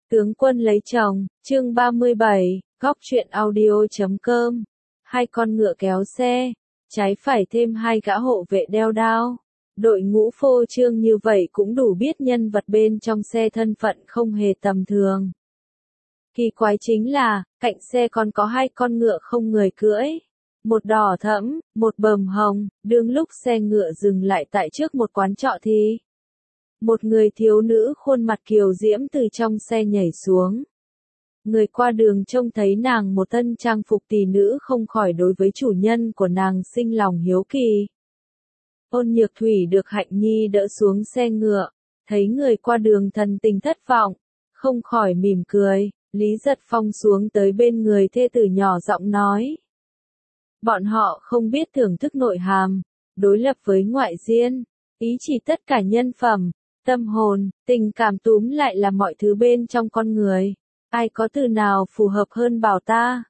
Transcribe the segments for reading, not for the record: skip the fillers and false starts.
Tướng quân lấy chồng, chương 37, góc truyện audio.com. Hai con ngựa kéo xe, trái phải thêm hai gã hộ vệ đeo đao. Đội ngũ phô trương như vậy cũng đủ biết nhân vật bên trong xe thân phận không hề tầm thường. Kỳ quái chính là, cạnh xe còn có hai con ngựa không người cưỡi. Một đỏ thẫm, một bờm hồng, đương lúc xe ngựa dừng lại tại trước một quán trọ thì một người thiếu nữ khuôn mặt kiều diễm từ trong xe nhảy xuống. Người qua đường trông thấy nàng một thân trang phục tỷ nữ không khỏi đối với chủ nhân của nàng sinh lòng hiếu kỳ. Ôn Nhược Thủy được Hạnh Nhi đỡ xuống xe ngựa, thấy người qua đường thần tình thất vọng, không khỏi mỉm cười. Lý Giật Phong xuống tới bên người thê tử nhỏ giọng nói. Bọn họ không biết thưởng thức nội hàm, đối lập với ngoại diên, ý chỉ tất cả nhân phẩm, tâm hồn, tình cảm túm lại là mọi thứ bên trong con người. Ai có từ nào phù hợp hơn bảo ta?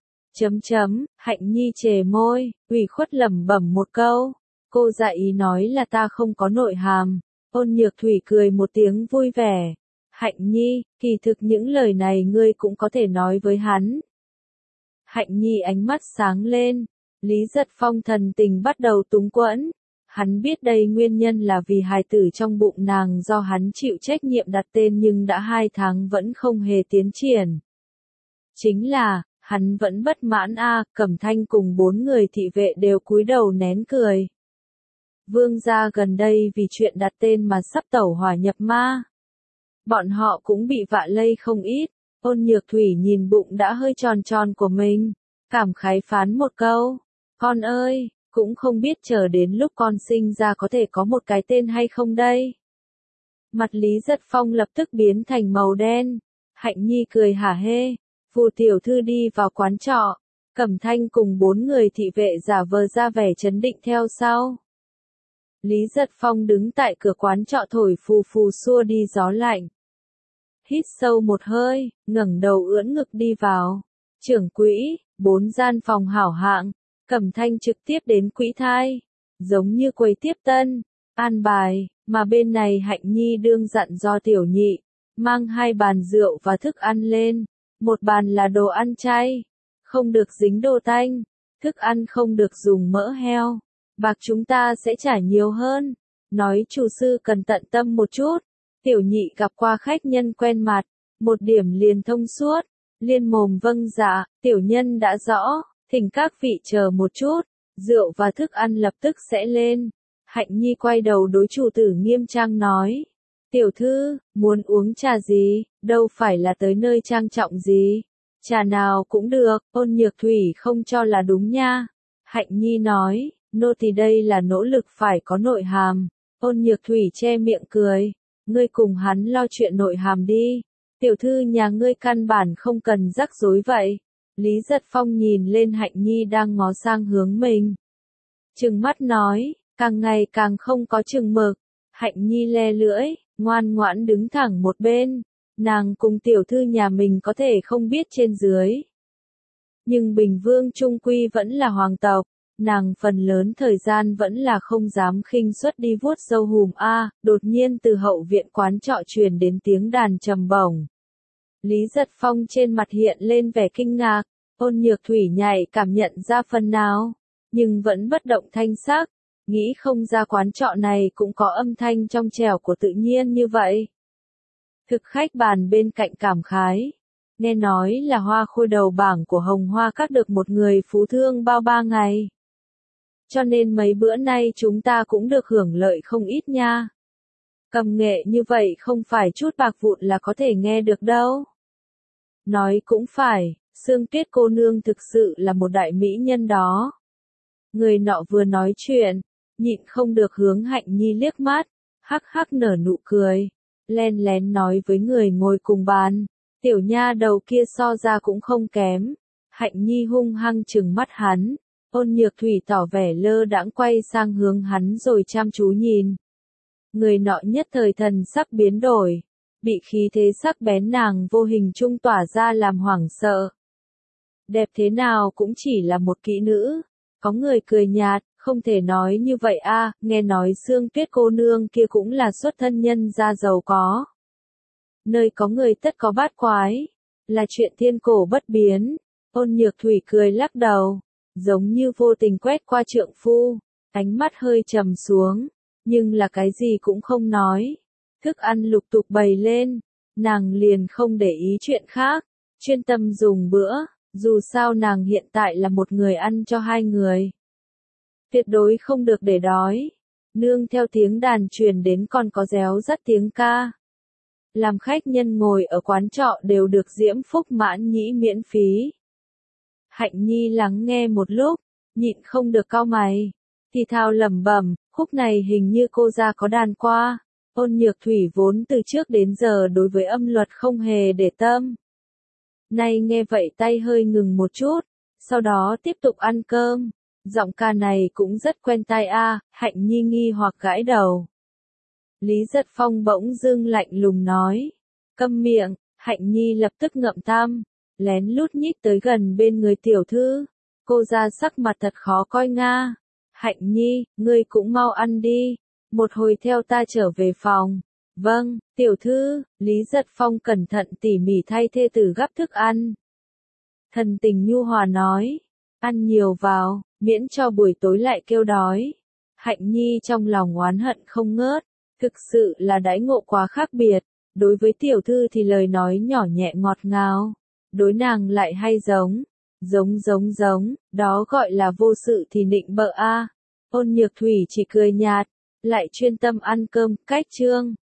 Hạnh Nhi chề môi, ủy khuất lẩm bẩm một câu. Cô dạ ý nói là ta không có nội hàm. Ôn Nhược Thủy cười một tiếng vui vẻ. Hạnh Nhi, kỳ thực những lời này ngươi cũng có thể nói với hắn. Hạnh Nhi ánh mắt sáng lên. Lý Giật Phong thần tình bắt đầu túng quẫn. Hắn biết đây nguyên nhân là vì hài tử trong bụng nàng do hắn chịu trách nhiệm đặt tên nhưng đã 2 tháng vẫn không hề tiến triển. Chính là, hắn vẫn bất mãn Cẩm Thanh cùng 4 người thị vệ đều cúi đầu nén cười. Vương gia gần đây vì chuyện đặt tên mà sắp tẩu hỏa nhập ma. Bọn họ cũng bị vạ lây không ít. Ôn Nhược Thủy nhìn bụng đã hơi tròn tròn của mình, cảm khái phán một câu. Con ơi! Cũng không biết chờ đến lúc con sinh ra có thể có một cái tên hay không đây. Mặt Lý Giật Phong lập tức biến thành màu đen. Hạnh Nhi cười hả hê. Phù tiểu thư đi vào quán trọ. Cẩm Thanh cùng 4 người thị vệ giả vờ ra vẻ trấn định theo sau. Lý Giật Phong đứng tại cửa quán trọ thổi phù phù xua đi gió lạnh. Hít sâu một hơi, ngẩng đầu ưỡn ngực đi vào. Trưởng quỹ, 4 gian phòng hảo hạng. Cẩm Thanh trực tiếp đến quỹ thai, giống như quầy tiếp tân, an bài, mà bên này Hạnh Nhi đương dặn do tiểu nhị, mang 2 bàn rượu và thức ăn lên, một bàn là đồ ăn chay, không được dính đồ tanh, thức ăn không được dùng mỡ heo, bạc chúng ta sẽ trả nhiều hơn, nói chủ sư cần tận tâm một chút, tiểu nhị gặp qua khách nhân quen mặt, một điểm liền thông suốt, liên mồm vâng dạ, tiểu nhân đã rõ. Thỉnh các vị chờ một chút, rượu và thức ăn lập tức sẽ lên. Hạnh Nhi quay đầu đối chủ tử nghiêm trang nói. Tiểu thư, muốn uống trà gì, đâu phải là tới nơi trang trọng gì. Trà nào cũng được, Ôn Nhược Thủy không cho là đúng nha. Hạnh Nhi nói, nô tỳ đây là nỗ lực phải có nội hàm. Ôn Nhược Thủy che miệng cười, ngươi cùng hắn lo chuyện nội hàm đi. Tiểu thư nhà ngươi căn bản không cần rắc rối vậy. Lý Giật Phong nhìn lên Hạnh Nhi đang ngó sang hướng mình. Trừng mắt nói, càng ngày càng không có chừng mực. Hạnh Nhi le lưỡi, ngoan ngoãn đứng thẳng một bên. Nàng cùng tiểu thư nhà mình có thể không biết trên dưới. Nhưng Bình Vương trung quy vẫn là hoàng tộc. Nàng phần lớn thời gian vẫn là không dám khinh suất đi vuốt râu hùm đột nhiên từ hậu viện quán trọ truyền đến tiếng đàn trầm bổng. Lý Giật Phong trên mặt hiện lên vẻ kinh ngạc, Ôn Nhược Thủy nhạy cảm nhận ra phần nào, nhưng vẫn bất động thanh sắc, nghĩ không ra quán trọ này cũng có âm thanh trong trẻo của tự nhiên như vậy. Thực khách bàn bên cạnh cảm khái, nghe nói là hoa khôi đầu bảng của Hồng Hoa Các được một người phú thương bao 3 ngày. Cho nên mấy bữa nay chúng ta cũng được hưởng lợi không ít nha. Cầm nghệ như vậy không phải chút bạc vụn là có thể nghe được đâu. Nói cũng phải, Sương Tuyết cô nương thực sự là một đại mỹ nhân đó. Người nọ vừa nói chuyện, nhịn không được hướng Hạnh Nhi liếc mắt, hắc hắc nở nụ cười, len lén nói với người ngồi cùng bàn, tiểu nha đầu kia so ra cũng không kém. Hạnh Nhi hung hăng trừng mắt hắn, Ôn Nhược Thủy tỏ vẻ lơ đãng quay sang hướng hắn rồi chăm chú nhìn. Người nọ nhất thời thần sắc biến đổi, bị khí thế sắc bén nàng vô hình trung tỏa ra làm hoảng sợ. Đẹp thế nào cũng chỉ là một kỹ nữ. Có người cười nhạt, không thể nói như vậy nghe nói Sương Tuyết cô nương kia cũng là xuất thân nhân gia giàu có. Nơi có người tất có bát quái, là chuyện thiên cổ bất biến. Ôn Nhược Thủy cười lắc đầu, giống như vô tình quét qua trượng phu, ánh mắt hơi trầm xuống, nhưng là cái gì cũng không nói. Thức ăn lục tục bày lên, nàng liền không để ý chuyện khác, chuyên tâm dùng bữa, dù sao nàng hiện tại là một người ăn cho hai người. Tuyệt đối không được để đói. Nương theo tiếng đàn truyền đến còn có réo rắt tiếng ca. Làm khách nhân ngồi ở quán trọ đều được Diễm Phúc mãn nhĩ miễn phí. Hạnh Nhi lắng nghe một lúc, nhịn không được cau mày, thì thào lẩm bẩm, khúc này hình như cô ra có đàn qua. Ôn Nhược Thủy vốn từ trước đến giờ đối với âm luật không hề để tâm. Nay nghe vậy tay hơi ngừng một chút, sau đó tiếp tục ăn cơm. Giọng ca này cũng rất quen tai a, Hạnh Nhi nghi hoặc gãi đầu. Lý Giật Phong bỗng dưng lạnh lùng nói, câm miệng. Hạnh Nhi lập tức ngậm tam, lén lút nhích tới gần bên người tiểu thư. Cô ra sắc mặt thật khó coi nga. Hạnh Nhi, ngươi cũng mau ăn đi, một hồi theo ta trở về phòng. Vâng, tiểu thư. Lý Giật Phong cẩn thận tỉ mỉ thay thê tử gắp thức ăn. Thần tình nhu hòa nói, ăn nhiều vào, miễn cho buổi tối lại kêu đói. Hạnh Nhi trong lòng oán hận không ngớt, thực sự là đãi ngộ quá khác biệt. Đối với tiểu thư thì lời nói nhỏ nhẹ ngọt ngào, đối nàng lại hay giống, đó gọi là vô sự thì nịnh bợ a. Ôn Nhược Thủy chỉ cười nhạt, lại chuyên tâm ăn cơm. Cách chương